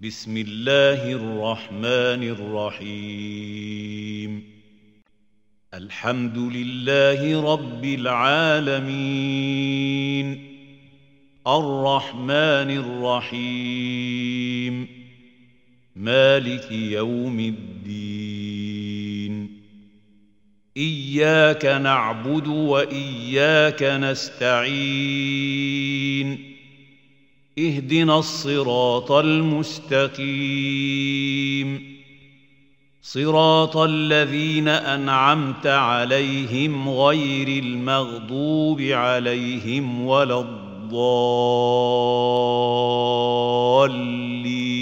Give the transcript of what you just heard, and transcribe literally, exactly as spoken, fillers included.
بسم الله الرحمن الرحيم الحمد لله رب العالمين الرحمن الرحيم مالك يوم الدين إياك نعبد وإياك نستعين اهدنا الصراط المستقيم صراط الذين أنعمت عليهم غير المغضوب عليهم ولا الضالين